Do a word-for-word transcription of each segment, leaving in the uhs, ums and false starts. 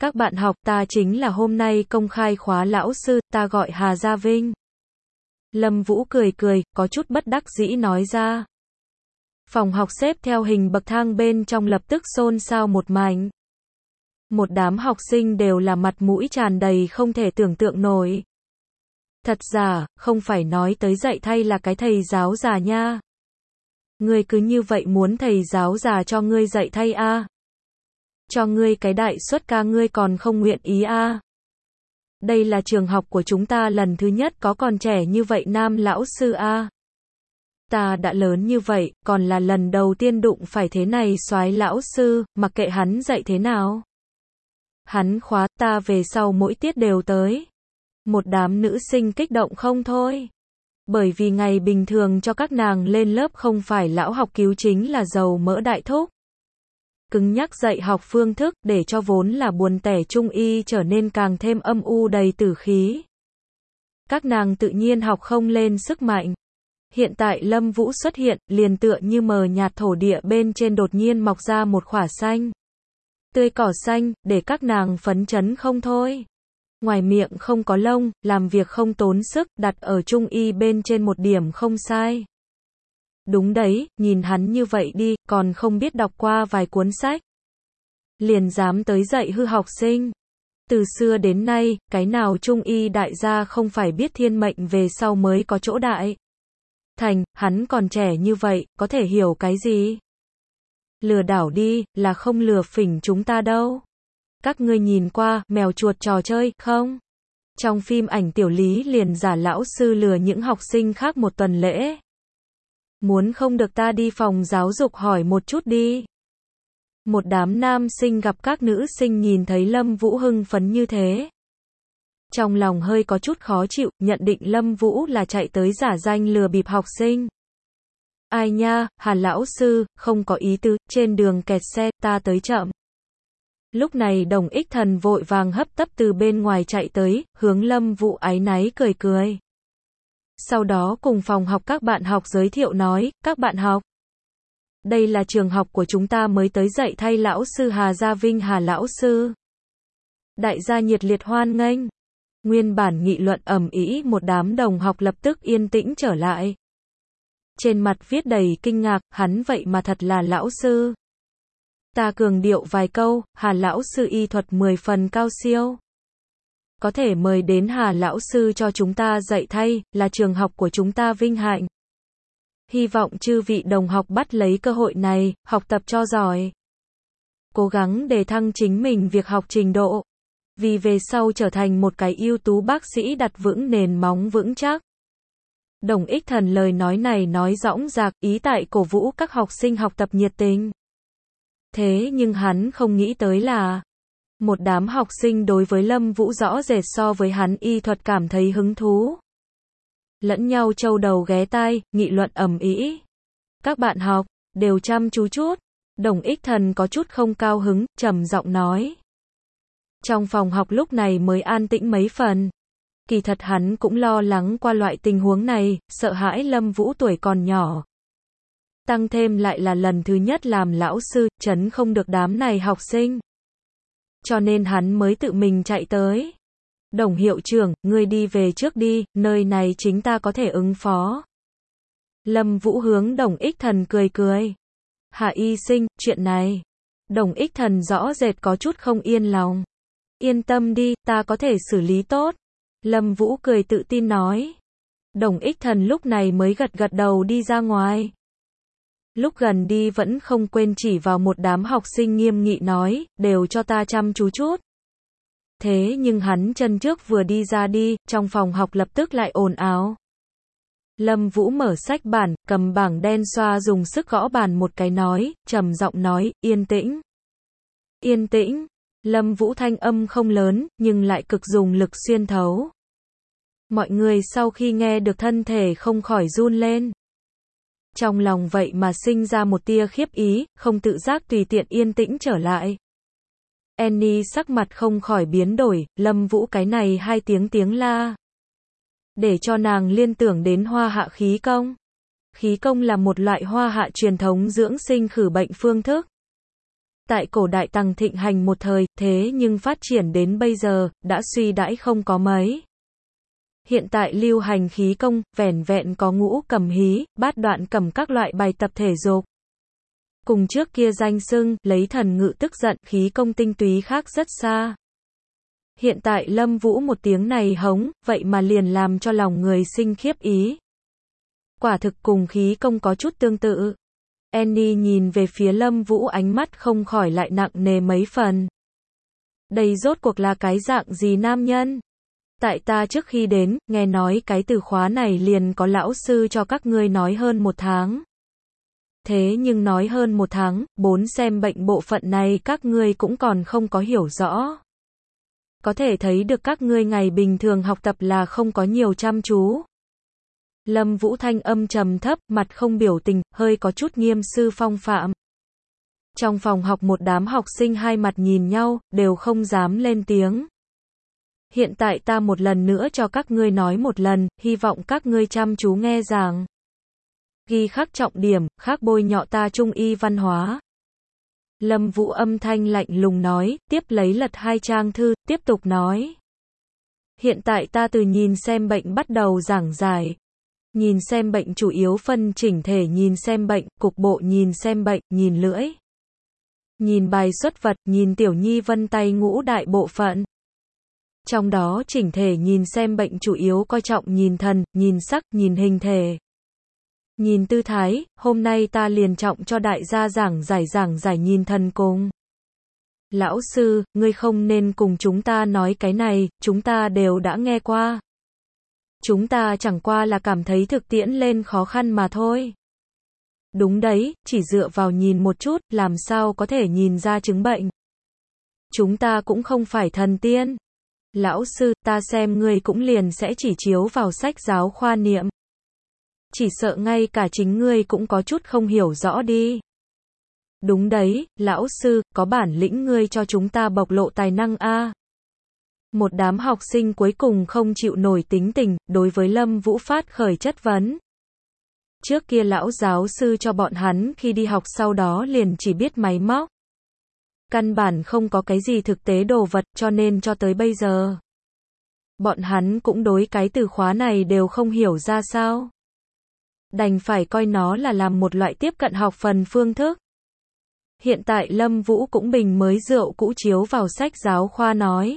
Các bạn học, ta chính là hôm nay công khai khóa lão sư, ta gọi Hà Gia Vinh. Lâm Vũ cười cười, có chút bất đắc dĩ nói ra. Phòng học xếp theo hình bậc thang bên trong lập tức xôn xao một mảnh. Một đám học sinh đều là mặt mũi tràn đầy không thể tưởng tượng nổi. Thật giả, không phải nói tới dạy thay là cái thầy giáo già nha. Ngươi cứ như vậy muốn thầy giáo già cho ngươi dạy thay a? À? Cho ngươi cái đại suất ca ngươi còn không nguyện ý a? À? Đây là trường học của chúng ta lần thứ nhất có còn trẻ như vậy nam lão sư a. À? Ta đã lớn như vậy, còn là lần đầu tiên đụng phải thế này soái lão sư, mặc kệ hắn dạy thế nào. Hắn khóa ta về sau mỗi tiết đều tới. Một đám nữ sinh kích động không thôi. Bởi vì ngày bình thường cho các nàng lên lớp không phải lão học cứu chính là dầu mỡ đại thúc. Cứng nhắc dạy học phương thức để cho vốn là buồn tẻ trung y trở nên càng thêm âm u đầy tử khí. Các nàng tự nhiên học không lên sức mạnh. Hiện tại Lâm Vũ xuất hiện, liền tựa như mờ nhạt thổ địa bên trên đột nhiên mọc ra một khỏa xanh. Tươi cỏ xanh, để các nàng phấn chấn không thôi. Ngoài miệng không có lông, làm việc không tốn sức, đặt ở trung y bên trên một điểm không sai. Đúng đấy, nhìn hắn như vậy đi, còn không biết đọc qua vài cuốn sách. Liền dám tới dạy hư học sinh. Từ xưa đến nay, cái nào trung y đại gia không phải biết thiên mệnh về sau mới có chỗ đại. Thành, hắn còn trẻ như vậy, có thể hiểu cái gì? Lừa đảo đi, là không lừa phỉnh chúng ta đâu. Các ngươi nhìn qua, mèo chuột trò chơi, không? Trong phim ảnh Tiểu Lý liền giả lão sư lừa những học sinh khác một tuần lễ. Muốn không được ta đi phòng giáo dục hỏi một chút đi. Một đám nam sinh gặp các nữ sinh nhìn thấy Lâm Vũ hưng phấn như thế. Trong lòng hơi có chút khó chịu, nhận định Lâm Vũ là chạy tới giả danh lừa bịp học sinh. Ai nha, Hà lão sư, không có ý tứ, trên đường kẹt xe, ta tới chậm. Lúc này Đồng Ích Thần vội vàng hấp tấp từ bên ngoài chạy tới, hướng Lâm Vũ áy náy cười cười. Sau đó cùng phòng học các bạn học giới thiệu nói, các bạn học. Đây là trường học của chúng ta mới tới dạy thay lão sư Hà Gia Vinh Hà lão sư. Đại gia nhiệt liệt hoan nghênh. Nguyên bản nghị luận ầm ĩ một đám đồng học lập tức yên tĩnh trở lại. Trên mặt viết đầy kinh ngạc, hắn vậy mà thật là lão sư. Ta cường điệu vài câu, Hà lão sư y thuật mười phần cao siêu. Có thể mời đến Hà lão sư cho chúng ta dạy thay, là trường học của chúng ta vinh hạnh. Hy vọng chư vị đồng học bắt lấy cơ hội này, học tập cho giỏi. Cố gắng đề thăng chính mình việc học trình độ. Vì về sau trở thành một cái ưu tú bác sĩ đặt vững nền móng vững chắc. Đồng Ích Thần lời nói này nói dõng dạc, ý tại cổ vũ các học sinh học tập nhiệt tình. Thế nhưng hắn không nghĩ tới là một đám học sinh đối với Lâm Vũ rõ rệt so với hắn y thuật cảm thấy hứng thú. Lẫn nhau châu đầu ghé tai, nghị luận ầm ĩ. Các bạn học, đều chăm chú chút. Đồng Ích Thần có chút không cao hứng, trầm giọng nói. Trong phòng học lúc này mới an tĩnh mấy phần. Kỳ thật hắn cũng lo lắng qua loại tình huống này, sợ hãi Lâm Vũ tuổi còn nhỏ. Tăng thêm lại là lần thứ nhất làm lão sư, chấn không được đám này học sinh. Cho nên hắn mới tự mình chạy tới. Đồng hiệu trưởng, ngươi đi về trước đi, nơi này chính ta có thể ứng phó. Lâm Vũ hướng Đồng Ích Thần cười cười. Hạ y sinh, chuyện này. Đồng Ích Thần rõ rệt có chút không yên lòng. Yên tâm đi, ta có thể xử lý tốt. Lâm Vũ cười tự tin nói. Đồng Ích Thần lúc này mới gật gật đầu đi ra ngoài. Lúc gần đi vẫn không quên chỉ vào một đám học sinh nghiêm nghị nói, đều cho ta chăm chú chút. Thế nhưng hắn chân trước vừa đi ra đi, trong phòng học lập tức lại ồn ào. Lâm Vũ mở sách bản, cầm bảng đen xoa dùng sức gõ bàn một cái nói, trầm giọng nói, yên tĩnh. Yên tĩnh. Lâm Vũ thanh âm không lớn, nhưng lại cực dùng lực xuyên thấu. Mọi người sau khi nghe được thân thể không khỏi run lên. Trong lòng vậy mà sinh ra một tia khiếp ý, không tự giác tùy tiện yên tĩnh trở lại. Annie sắc mặt không khỏi biến đổi, Lâm Vũ cái này hai tiếng tiếng la. Để cho nàng liên tưởng đến hoa hạ khí công. Khí công là một loại hoa hạ truyền thống dưỡng sinh khử bệnh phương thức. Tại cổ đại Tằng thịnh hành một thời, thế nhưng phát triển đến bây giờ, đã suy đãi không có mấy. Hiện tại lưu hành khí công, vẻn vẹn có ngũ cầm hí, bát đoạn cầm các loại bài tập thể dục. Cùng trước kia danh xưng, lấy thần ngự tức giận, khí công tinh túy khác rất xa. Hiện tại Lâm Vũ một tiếng này hống, vậy mà liền làm cho lòng người sinh khiếp ý. Quả thực cùng khí công có chút tương tự. Annie nhìn về phía Lâm Vũ ánh mắt không khỏi lại nặng nề mấy phần. Đây rốt cuộc là cái dạng gì nam nhân? Tại ta trước khi đến, nghe nói cái từ khóa này liền có lão sư cho các ngươi nói hơn một tháng. Thế nhưng nói hơn một tháng, bốn xem bệnh bộ phận này các ngươi cũng còn không có hiểu rõ. Có thể thấy được các ngươi ngày bình thường học tập là không có nhiều chăm chú. Lâm Vũ thanh âm trầm thấp, mặt không biểu tình, hơi có chút nghiêm sư phong phạm. Trong phòng học một đám học sinh hai mặt nhìn nhau, đều không dám lên tiếng. Hiện tại ta một lần nữa cho các ngươi nói một lần, hy vọng các ngươi chăm chú nghe giảng. Ghi khắc trọng điểm, khác bôi nhọ ta trung y văn hóa. Lâm Vũ âm thanh lạnh lùng nói, tiếp lấy lật hai trang thư, tiếp tục nói. Hiện tại ta từ nhìn xem bệnh bắt đầu giảng giải. Nhìn xem bệnh chủ yếu phân chỉnh thể nhìn xem bệnh, cục bộ nhìn xem bệnh, nhìn lưỡi. Nhìn bài xuất vật, nhìn tiểu nhi vân tay ngũ đại bộ phận. Trong đó chỉnh thể nhìn xem bệnh chủ yếu coi trọng nhìn thần, nhìn sắc, nhìn hình thể. Nhìn tư thái, hôm nay ta liền trọng cho đại gia giảng giải giảng giải nhìn thần cùng. Lão sư, ngươi không nên cùng chúng ta nói cái này, chúng ta đều đã nghe qua. Chúng ta chẳng qua là cảm thấy thực tiễn lên khó khăn mà thôi. Đúng đấy, chỉ dựa vào nhìn một chút, làm sao có thể nhìn ra chứng bệnh. Chúng ta cũng không phải thần tiên. Lão sư, ta xem ngươi cũng liền sẽ chỉ chiếu vào sách giáo khoa niệm. Chỉ sợ ngay cả chính ngươi cũng có chút không hiểu rõ đi. Đúng đấy, lão sư, có bản lĩnh ngươi cho chúng ta bộc lộ tài năng a. Một đám học sinh cuối cùng không chịu nổi tính tình, đối với Lâm Vũ phát khởi chất vấn. Trước kia lão giáo sư cho bọn hắn khi đi học sau đó liền chỉ biết máy móc. Căn bản không có cái gì thực tế đồ vật cho nên cho tới bây giờ. Bọn hắn cũng đối cái từ khóa này đều không hiểu ra sao. Đành phải coi nó là làm một loại tiếp cận học phần phương thức. Hiện tại Lâm Vũ cũng bình mới rượu cũ chiếu vào sách giáo khoa nói.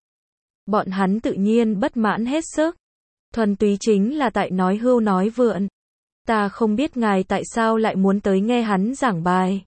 Bọn hắn tự nhiên bất mãn hết sức. Thuần túy chính là tại nói hưu nói vượn. Ta không biết ngài tại sao lại muốn tới nghe hắn giảng bài.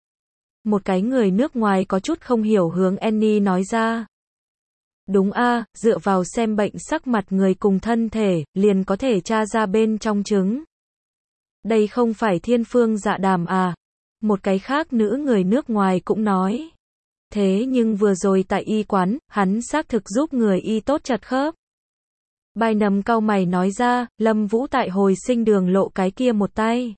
Một cái người nước ngoài có chút không hiểu hướng Annie nói ra. Đúng a, dựa vào xem bệnh sắc mặt người cùng thân thể, liền có thể tra ra bên trong chứng. Đây không phải thiên phương dạ đàm à. Một cái khác nữ người nước ngoài cũng nói. Thế nhưng vừa rồi tại y quán, hắn xác thực giúp người y tốt chật khớp. Bài nầm cau mày nói ra, Lâm Vũ tại hồi sinh đường lộ cái kia một tay.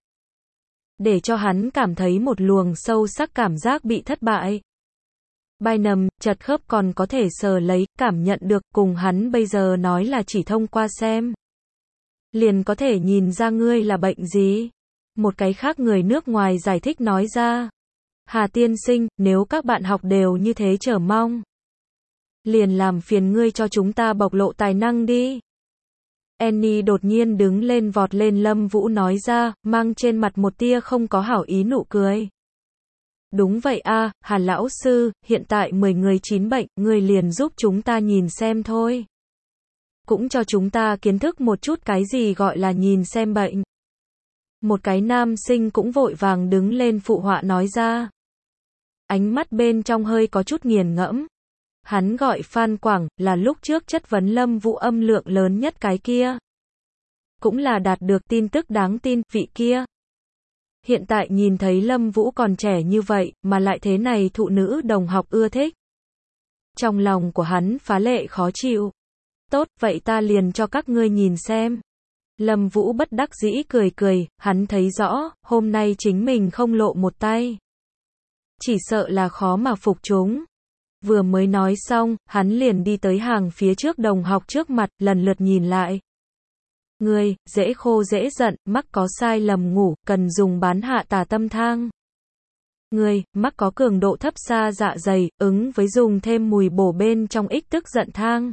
Để cho hắn cảm thấy một luồng sâu sắc cảm giác bị thất bại. Bài nầm, chật khớp còn có thể sờ lấy, cảm nhận được, cùng hắn bây giờ nói là chỉ thông qua xem. Liền có thể nhìn ra ngươi là bệnh gì. Một cái khác người nước ngoài giải thích nói ra. Hà tiên sinh, nếu các bạn học đều như thế chờ mong. Liền làm phiền ngươi cho chúng ta bộc lộ tài năng đi. Annie đột nhiên đứng lên vọt lên Lâm Vũ nói ra, mang trên mặt một tia không có hảo ý nụ cười. Đúng vậy a, Hà lão sư, hiện tại mười người chín bệnh, ngươi liền giúp chúng ta nhìn xem thôi. Cũng cho chúng ta kiến thức một chút cái gì gọi là nhìn xem bệnh. Một cái nam sinh cũng vội vàng đứng lên phụ họa nói ra. Ánh mắt bên trong hơi có chút nghiền ngẫm. Hắn gọi Phan Quảng, là lúc trước chất vấn Lâm Vũ âm lượng lớn nhất cái kia. Cũng là đạt được tin tức đáng tin, vị kia. Hiện tại nhìn thấy Lâm Vũ còn trẻ như vậy, mà lại thế này thụ nữ đồng học ưa thích. Trong lòng của hắn phá lệ khó chịu. Tốt, vậy ta liền cho các ngươi nhìn xem. Lâm Vũ bất đắc dĩ cười cười, hắn thấy rõ, hôm nay chính mình không lộ một tay. Chỉ sợ là khó mà phục chúng. Vừa mới nói xong, hắn liền đi tới hàng phía trước đồng học trước mặt, lần lượt nhìn lại. Ngươi, dễ khô dễ giận, mắc có sai lầm ngủ, cần dùng bán hạ tà tâm thang. Người, mắc có cường độ thấp xa dạ dày, ứng với dùng thêm mùi bổ bên trong ích tức giận thang.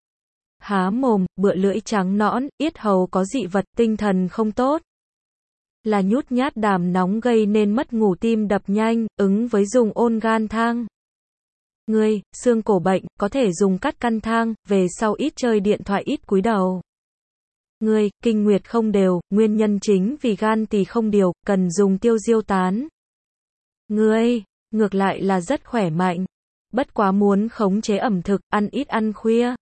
Há mồm, bựa lưỡi trắng nõn, yết hầu có dị vật, tinh thần không tốt. Là nhút nhát đàm nóng gây nên mất ngủ tim đập nhanh, ứng với dùng ôn gan thang. Người, xương cổ bệnh, có thể dùng cắt căn thang, về sau ít chơi điện thoại ít cúi đầu. Người, kinh nguyệt không đều, nguyên nhân chính vì gan tỳ không điều, cần dùng tiêu diêu tán. Người, ngược lại là rất khỏe mạnh. Bất quá muốn khống chế ẩm thực, ăn ít ăn khuya.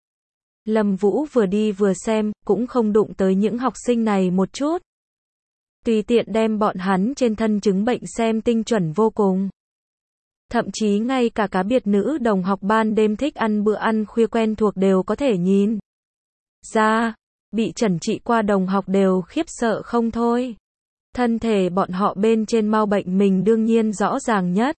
Lâm Vũ vừa đi vừa xem, cũng không đụng tới những học sinh này một chút. Tùy tiện đem bọn hắn trên thân chứng bệnh xem tinh chuẩn vô cùng. Thậm chí ngay cả cá biệt nữ đồng học ban đêm thích ăn bữa ăn khuya quen thuộc đều có thể nhìn ra, bị chẩn trị qua đồng học đều khiếp sợ không thôi. Thân thể bọn họ bên trên mau bệnh mình đương nhiên rõ ràng nhất.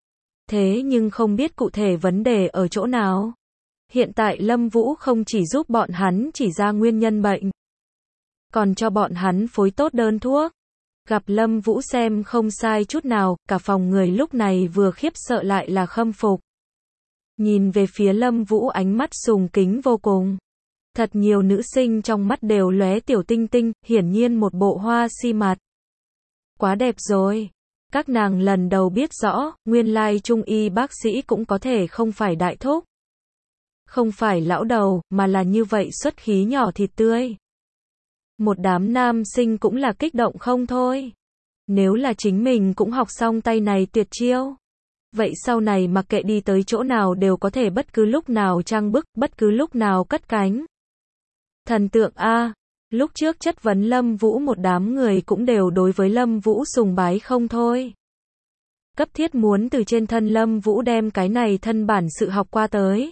Thế nhưng không biết cụ thể vấn đề ở chỗ nào. Hiện tại Lâm Vũ không chỉ giúp bọn hắn chỉ ra nguyên nhân bệnh, còn cho bọn hắn phối tốt đơn thuốc. Gặp Lâm Vũ xem không sai chút nào, cả phòng người lúc này vừa khiếp sợ lại là khâm phục. Nhìn về phía Lâm Vũ ánh mắt sùng kính vô cùng. Thật nhiều nữ sinh trong mắt đều lóe tiểu tinh tinh, hiển nhiên một bộ hoa si mặt. Quá đẹp rồi. Các nàng lần đầu biết rõ, nguyên lai trung y bác sĩ cũng có thể không phải đại thúc. Không phải lão đầu, mà là như vậy xuất khí nhỏ thịt tươi. Một đám nam sinh cũng là kích động không thôi. Nếu là chính mình cũng học xong tay này tuyệt chiêu. Vậy sau này mặc kệ đi tới chỗ nào đều có thể bất cứ lúc nào trang bức, bất cứ lúc nào cất cánh. Thần tượng A. Lúc trước chất vấn Lâm Vũ một đám người cũng đều đối với Lâm Vũ sùng bái không thôi. Cấp thiết muốn từ trên thân Lâm Vũ đem cái này thân bản sự học qua tới.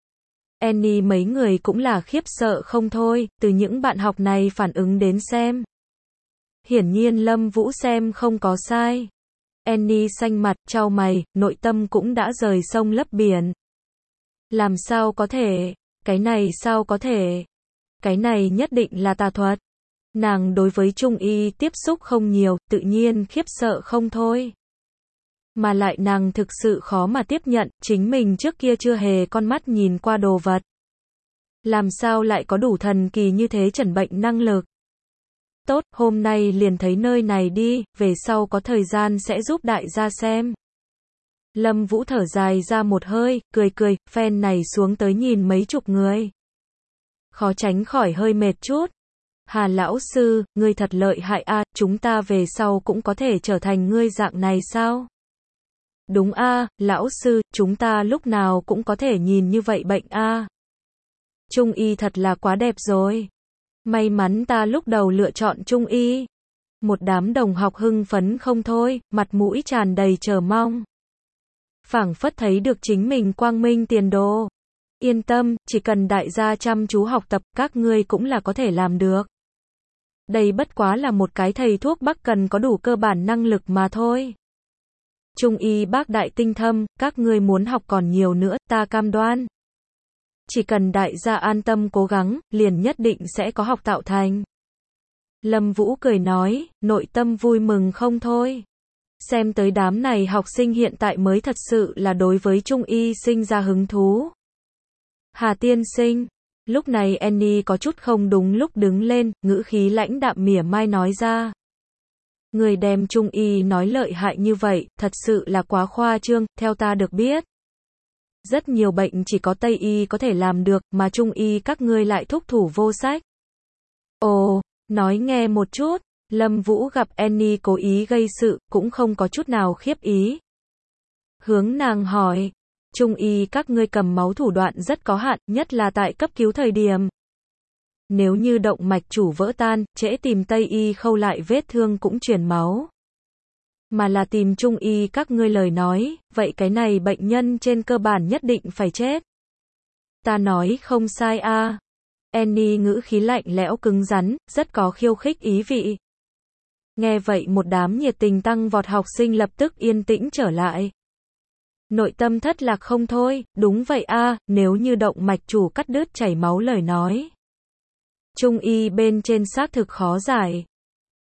Annie mấy người cũng là khiếp sợ không thôi, từ những bạn học này phản ứng đến xem. Hiển nhiên Lâm Vũ xem không có sai. Annie xanh mặt, chau mày, nội tâm cũng đã rời sông lấp biển. Làm sao có thể? Cái này sao có thể? Cái này nhất định là tà thuật. Nàng đối với trung y tiếp xúc không nhiều, tự nhiên khiếp sợ không thôi. Mà lại nàng thực sự khó mà tiếp nhận, chính mình trước kia chưa hề con mắt nhìn qua đồ vật. Làm sao lại có đủ thần kỳ như thế chẩn bệnh năng lực. Tốt, hôm nay liền thấy nơi này đi, về sau có thời gian sẽ giúp đại gia xem. Lâm Vũ thở dài ra một hơi, cười cười, phen này xuống tới nhìn mấy chục người. Khó tránh khỏi hơi mệt chút. Hà lão sư, ngươi thật lợi hại a, chúng ta về sau cũng có thể trở thành ngươi dạng này sao? Đúng a, lão sư, chúng ta lúc nào cũng có thể nhìn như vậy bệnh a. Trung y thật là quá đẹp rồi. May mắn ta lúc đầu lựa chọn trung y. Một đám đồng học hưng phấn không thôi, mặt mũi tràn đầy chờ mong. Phảng phất thấy được chính mình quang minh tiền đồ. Yên tâm, chỉ cần đại gia chăm chú học tập, các ngươi cũng là có thể làm được. Đây bất quá là một cái thầy thuốc bắc cần có đủ cơ bản năng lực mà thôi. Trung y bác đại tinh thâm, các ngươi muốn học còn nhiều nữa, ta cam đoan. Chỉ cần đại gia an tâm cố gắng, liền nhất định sẽ có học tạo thành. Lâm Vũ cười nói, nội tâm vui mừng không thôi. Xem tới đám này học sinh hiện tại mới thật sự là đối với trung y sinh ra hứng thú. Hà tiên sinh. Lúc này Annie có chút không đúng lúc đứng lên, ngữ khí lãnh đạm mỉa mai nói ra. Người đem trung y nói lợi hại như vậy, thật sự là quá khoa trương, theo ta được biết. Rất nhiều bệnh chỉ có Tây y có thể làm được, mà trung y các ngươi lại thúc thủ vô sách. Ồ, nói nghe một chút, Lâm Vũ gặp Annie cố ý gây sự, cũng không có chút nào khiếp ý. Hướng nàng hỏi, trung y các ngươi cầm máu thủ đoạn rất có hạn, nhất là tại cấp cứu thời điểm. Nếu như động mạch chủ vỡ tan, trễ tìm Tây y khâu lại vết thương cũng truyền máu. Mà là tìm trung y các ngươi lời nói, vậy cái này bệnh nhân trên cơ bản nhất định phải chết. Ta nói không sai a. À. Annie ngữ khí lạnh lẽo cứng rắn, rất có khiêu khích ý vị. Nghe vậy một đám nhiệt tình tăng vọt học sinh lập tức yên tĩnh trở lại. Nội tâm thất lạc không thôi, đúng vậy a, à, nếu như động mạch chủ cắt đứt chảy máu lời nói. Trung y bên trên xác thực khó giải.